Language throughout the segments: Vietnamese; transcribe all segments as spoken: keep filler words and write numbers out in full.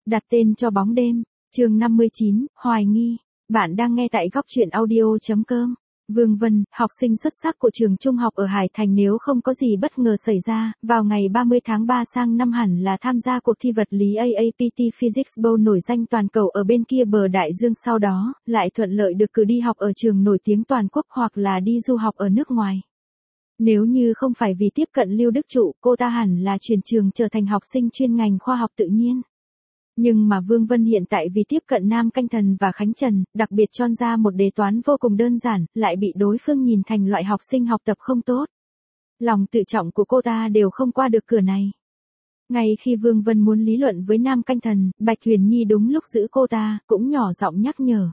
Đặt tên cho bóng đêm, chương năm mươi chín, hoài nghi. Bạn đang nghe tại góc truyện audio chấm com. Vương Vân, học sinh xuất sắc của trường trung học ở Hải Thành, nếu không có gì bất ngờ xảy ra, vào ngày ba mươi tháng ba sang năm hẳn là tham gia cuộc thi vật lý a a pê tê Physics Bowl nổi danh toàn cầu ở bên kia bờ đại dương, sau đó, lại thuận lợi được cử đi học ở trường nổi tiếng toàn quốc hoặc là đi du học ở nước ngoài. Nếu như không phải vì tiếp cận Lưu Đức Trụ, cô ta hẳn là chuyển trường trở thành học sinh chuyên ngành khoa học tự nhiên. Nhưng mà Vương Vân hiện tại vì tiếp cận Nam Canh Thần và Khánh Trần, đặc biệt chọn ra một đề toán vô cùng đơn giản, lại bị đối phương nhìn thành loại học sinh học tập không tốt. Lòng tự trọng của cô ta đều không qua được cửa này. Ngay khi Vương Vân muốn lý luận với Nam Canh Thần, Bạch Huyền Nhi đúng lúc giữ cô ta, cũng nhỏ giọng nhắc nhở.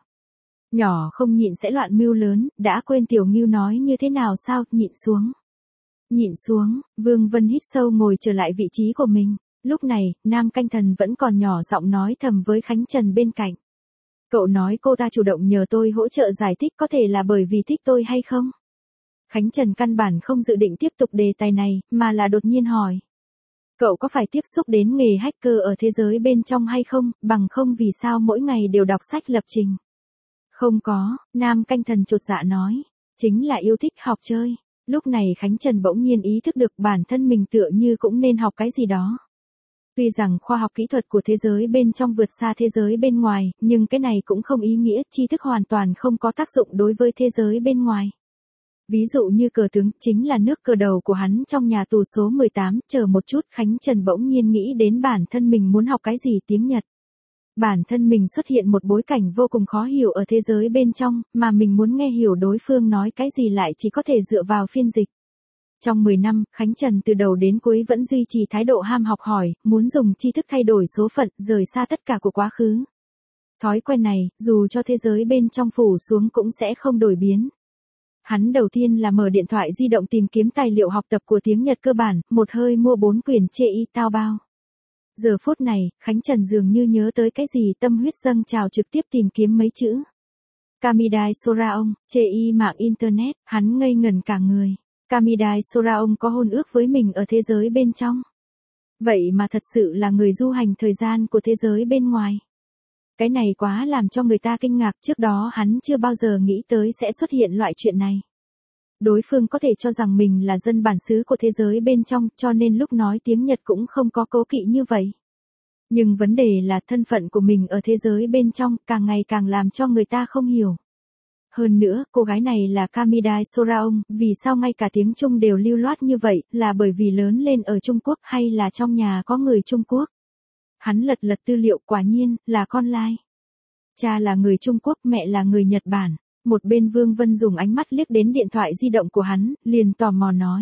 Nhỏ không nhịn sẽ loạn mưu lớn, đã quên Tiểu Ngưu nói như thế nào sao, nhịn xuống. Nhịn xuống, Vương Vân hít sâu ngồi trở lại vị trí của mình. Lúc này, Nam Canh Thần vẫn còn nhỏ giọng nói thầm với Khánh Trần bên cạnh. Cậu nói cô ta chủ động nhờ tôi hỗ trợ giải thích, có thể là bởi vì thích tôi hay không? Khánh Trần căn bản không dự định tiếp tục đề tài này, mà là đột nhiên hỏi. Cậu có phải tiếp xúc đến nghề hacker ở thế giới bên trong hay không, bằng không vì sao mỗi ngày đều đọc sách lập trình? Không có, Nam Canh Thần chột dạ nói. Chính là yêu thích học chơi. Lúc này Khánh Trần bỗng nhiên ý thức được bản thân mình tựa như cũng nên học cái gì đó. Tuy rằng khoa học kỹ thuật của thế giới bên trong vượt xa thế giới bên ngoài, nhưng cái này cũng không ý nghĩa tri thức hoàn toàn không có tác dụng đối với thế giới bên ngoài. Ví dụ như cờ tướng, chính là nước cờ đầu của hắn trong nhà tù số mười tám, chờ một chút, Khánh Trần bỗng nhiên nghĩ đến bản thân mình muốn học cái gì tiếng Nhật. Bản thân mình xuất hiện một bối cảnh vô cùng khó hiểu ở thế giới bên trong, mà mình muốn nghe hiểu đối phương nói cái gì lại chỉ có thể dựa vào phiên dịch. Trong mười năm, Khánh Trần từ đầu đến cuối vẫn duy trì thái độ ham học hỏi, muốn dùng tri thức thay đổi số phận, rời xa tất cả của quá khứ. Thói quen này, dù cho thế giới bên trong phủ xuống cũng sẽ không đổi biến. Hắn đầu tiên là mở điện thoại di động tìm kiếm tài liệu học tập của tiếng Nhật cơ bản, một hơi mua bốn quyển chê y tao bao. Giờ phút này, Khánh Trần dường như nhớ tới cái gì, tâm huyết dâng trào, trực tiếp tìm kiếm mấy chữ. Kamidai Soraong, chê y mạng Internet, hắn ngây ngẩn cả người. Kamidai Soraong có hôn ước với mình ở thế giới bên trong. Vậy mà thật sự là người du hành thời gian của thế giới bên ngoài. Cái này quá làm cho người ta kinh ngạc, trước đó hắn chưa bao giờ nghĩ tới sẽ xuất hiện loại chuyện này. Đối phương có thể cho rằng mình là dân bản xứ của thế giới bên trong, cho nên lúc nói tiếng Nhật cũng không có cố kỵ như vậy. Nhưng vấn đề là thân phận của mình ở thế giới bên trong càng ngày càng làm cho người ta không hiểu. Hơn nữa, cô gái này là Kamidai Soraong, vì sao ngay cả tiếng Trung đều lưu loát như vậy, là bởi vì lớn lên ở Trung Quốc hay là trong nhà có người Trung Quốc? Hắn lật lật tư liệu, quả nhiên, là con lai. Cha là người Trung Quốc, mẹ là người Nhật Bản. Một bên Vương Vân dùng ánh mắt liếc đến điện thoại di động của hắn, liền tò mò nói.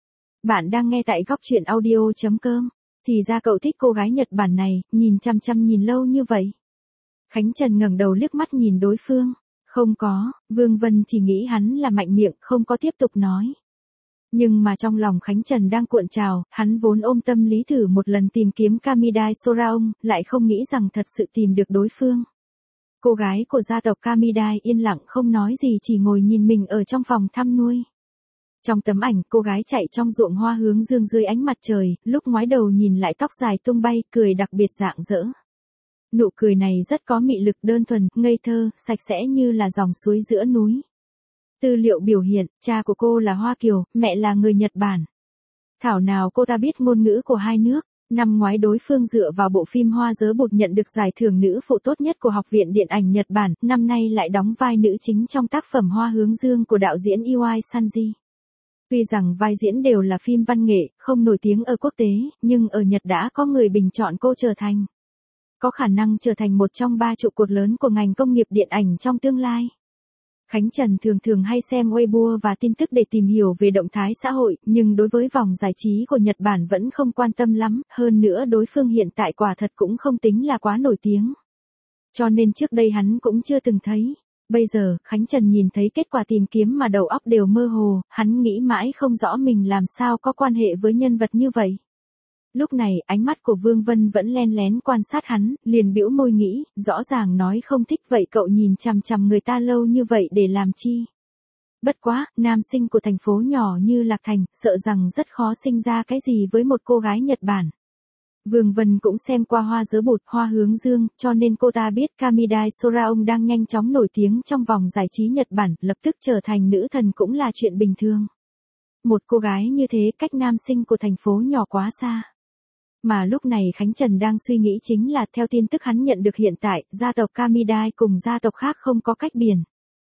Bạn đang nghe tại góc truyện audio chấm com. Thì ra cậu thích cô gái Nhật Bản này, nhìn chăm chăm nhìn lâu như vậy. Khánh Trần ngẩng đầu liếc mắt nhìn đối phương. Không có, Vương Vân chỉ nghĩ hắn là mạnh miệng, không có tiếp tục nói. Nhưng mà trong lòng Khánh Trần đang cuộn trào, hắn vốn ôm tâm lý thử một lần tìm kiếm Kamidai Soraong, lại không nghĩ rằng thật sự tìm được đối phương. Cô gái của gia tộc Kamidai yên lặng không nói gì, chỉ ngồi nhìn mình ở trong phòng thăm nuôi. Trong tấm ảnh, cô gái chạy trong ruộng hoa hướng dương dưới ánh mặt trời, lúc ngoái đầu nhìn lại tóc dài tung bay, cười đặc biệt rạng rỡ. Nụ cười này rất có mị lực, đơn thuần, ngây thơ, sạch sẽ như là dòng suối giữa núi. Tư liệu biểu hiện, cha của cô là Hoa Kiều, mẹ là người Nhật Bản. Thảo nào cô ta biết ngôn ngữ của hai nước. Năm ngoái đối phương dựa vào bộ phim Hoa Dớ Bụt nhận được giải thưởng nữ phụ tốt nhất của Học viện Điện ảnh Nhật Bản, năm nay lại đóng vai nữ chính trong tác phẩm Hoa Hướng Dương của đạo diễn Iwai Sanji. Tuy rằng vai diễn đều là phim văn nghệ, không nổi tiếng ở quốc tế, nhưng ở Nhật đã có người bình chọn cô trở thành. Có khả năng trở thành một trong ba trụ cột lớn của ngành công nghiệp điện ảnh trong tương lai. Khánh Trần thường thường hay xem Weibo và tin tức để tìm hiểu về động thái xã hội, nhưng đối với vòng giải trí của Nhật Bản vẫn không quan tâm lắm, hơn nữa đối phương hiện tại quả thật cũng không tính là quá nổi tiếng. Cho nên trước đây hắn cũng chưa từng thấy. Bây giờ, Khánh Trần nhìn thấy kết quả tìm kiếm mà đầu óc đều mơ hồ, hắn nghĩ mãi không rõ mình làm sao có quan hệ với nhân vật như vậy. Lúc này, ánh mắt của Vương Vân vẫn len lén quan sát hắn, liền bĩu môi nghĩ, rõ ràng nói không thích vậy cậu nhìn chằm chằm người ta lâu như vậy để làm chi? Bất quá, nam sinh của thành phố nhỏ như Lạc Thành, sợ rằng rất khó sinh ra cái gì với một cô gái Nhật Bản. Vương Vân cũng xem qua Hoa Dớ Bụt, Hoa Hướng Dương, cho nên cô ta biết Kamidai Soraong đang nhanh chóng nổi tiếng trong vòng giải trí Nhật Bản, lập tức trở thành nữ thần cũng là chuyện bình thường. Một cô gái như thế cách nam sinh của thành phố nhỏ quá xa. Mà lúc này Khánh Trần đang suy nghĩ chính là theo tin tức hắn nhận được hiện tại, gia tộc Kamidai cùng gia tộc khác không có cách biển.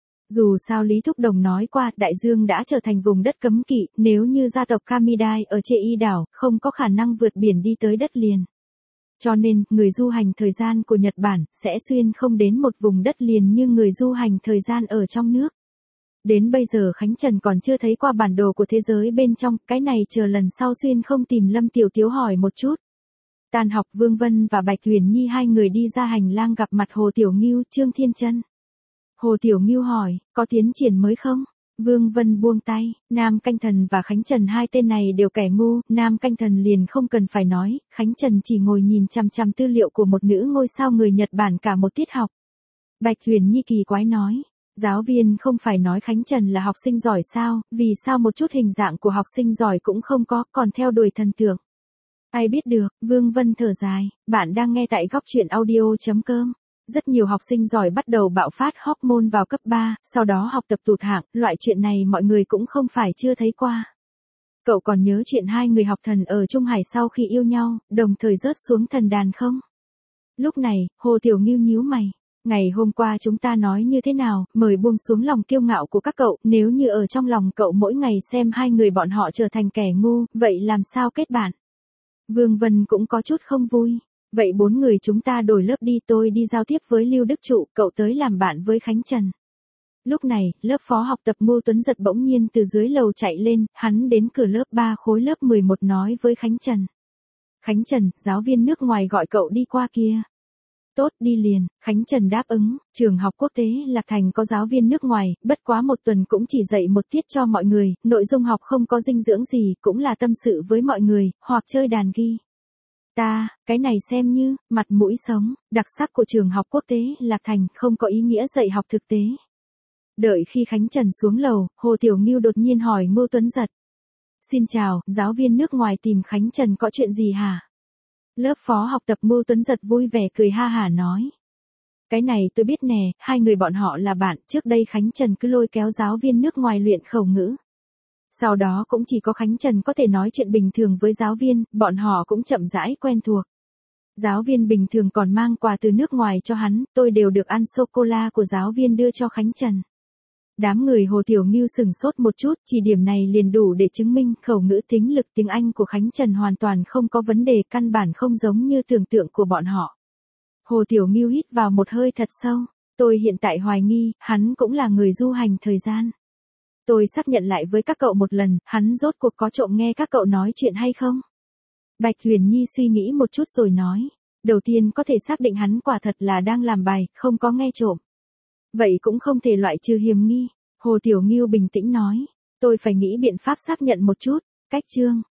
Dù sao Lý Thúc Đồng nói qua, Đại Dương đã trở thành vùng đất cấm kỵ, nếu như gia tộc Kamidai ở Chê Y đảo, không có khả năng vượt biển đi tới đất liền. Cho nên, người du hành thời gian của Nhật Bản, sẽ xuyên không đến một vùng đất liền như người du hành thời gian ở trong nước. Đến bây giờ Khánh Trần còn chưa thấy qua bản đồ của thế giới bên trong, cái này chờ lần sau xuyên không tìm Lâm Tiểu Tiếu hỏi một chút. Tan học Vương Vân và Bạch Huyền Nhi hai người đi ra hành lang gặp mặt Hồ Tiểu Ngưu, Trương Thiên Chân. Hồ Tiểu Ngưu hỏi, có tiến triển mới không? Vương Vân buông tay, Nam Canh Thần và Khánh Trần hai tên này đều kẻ ngu, Nam Canh Thần liền không cần phải nói, Khánh Trần chỉ ngồi nhìn chằm chằm tư liệu của một nữ ngôi sao người Nhật Bản cả một tiết học. Bạch Huyền Nhi kỳ quái nói, giáo viên không phải nói Khánh Trần là học sinh giỏi sao, vì sao một chút hình dạng của học sinh giỏi cũng không có, còn theo đuổi thần tượng. Ai biết được, Vương Vân thở dài, bạn đang nghe tại góc truyện audio chấm com. Rất nhiều học sinh giỏi bắt đầu bạo phát hormone vào cấp ba, sau đó học tập tụt hạng, loại chuyện này mọi người cũng không phải chưa thấy qua. Cậu còn nhớ chuyện hai người học thần ở Trung Hải sau khi yêu nhau, đồng thời rớt xuống thần đàn không? Lúc này, Hồ Tiểu Ngưu nhíu mày. Ngày hôm qua chúng ta nói như thế nào, mời buông xuống lòng kiêu ngạo của các cậu, nếu như ở trong lòng cậu mỗi ngày xem hai người bọn họ trở thành kẻ ngu, vậy làm sao kết bạn? Vương Vân cũng có chút không vui. Vậy bốn người chúng ta đổi lớp đi, tôi đi giao tiếp với Lưu Đức Trụ, cậu tới làm bạn với Khánh Trần. Lúc này, lớp phó học tập Ngô Tuấn Giật bỗng nhiên từ dưới lầu chạy lên, hắn đến cửa lớp ba khối lớp mười một nói với Khánh Trần. Khánh Trần, giáo viên nước ngoài gọi cậu đi qua kia. Tốt, đi liền, Khánh Trần đáp ứng, trường học quốc tế Lạc Thành có giáo viên nước ngoài, bất quá một tuần cũng chỉ dạy một tiết cho mọi người, nội dung học không có dinh dưỡng gì, cũng là tâm sự với mọi người, hoặc chơi đàn ghi. Ta, cái này xem như, mặt mũi sống, đặc sắc của trường học quốc tế Lạc Thành, không có ý nghĩa dạy học thực tế. Đợi khi Khánh Trần xuống lầu, Hồ Tiểu Ngưu đột nhiên hỏi Ngô Tuấn Giật. Xin chào, giáo viên nước ngoài tìm Khánh Trần có chuyện gì hả? Lớp phó học tập Ngô Tuấn Giật vui vẻ cười ha hả nói. Cái này tôi biết nè, hai người bọn họ là bạn, trước đây Khánh Trần cứ lôi kéo giáo viên nước ngoài luyện khẩu ngữ. Sau đó cũng chỉ có Khánh Trần có thể nói chuyện bình thường với giáo viên, bọn họ cũng chậm rãi quen thuộc. Giáo viên bình thường còn mang quà từ nước ngoài cho hắn, tôi đều được ăn sô-cô-la của giáo viên đưa cho Khánh Trần. Đám người Hồ Tiểu Ngưu sừng sốt một chút, chỉ điểm này liền đủ để chứng minh khẩu ngữ tính lực tiếng Anh của Khánh Trần hoàn toàn không có vấn đề, căn bản không giống như tưởng tượng của bọn họ. Hồ Tiểu Ngưu hít vào một hơi thật sâu, tôi hiện tại hoài nghi, hắn cũng là người du hành thời gian. Tôi xác nhận lại với các cậu một lần, hắn rốt cuộc có trộm nghe các cậu nói chuyện hay không? Bạch Huyền Nhi suy nghĩ một chút rồi nói. Đầu tiên có thể xác định hắn quả thật là đang làm bài, không có nghe trộm. Vậy cũng không thể loại trừ hiểm nghi. Hồ Tiểu Ngưu bình tĩnh nói. Tôi phải nghĩ biện pháp xác nhận một chút. Cách chương.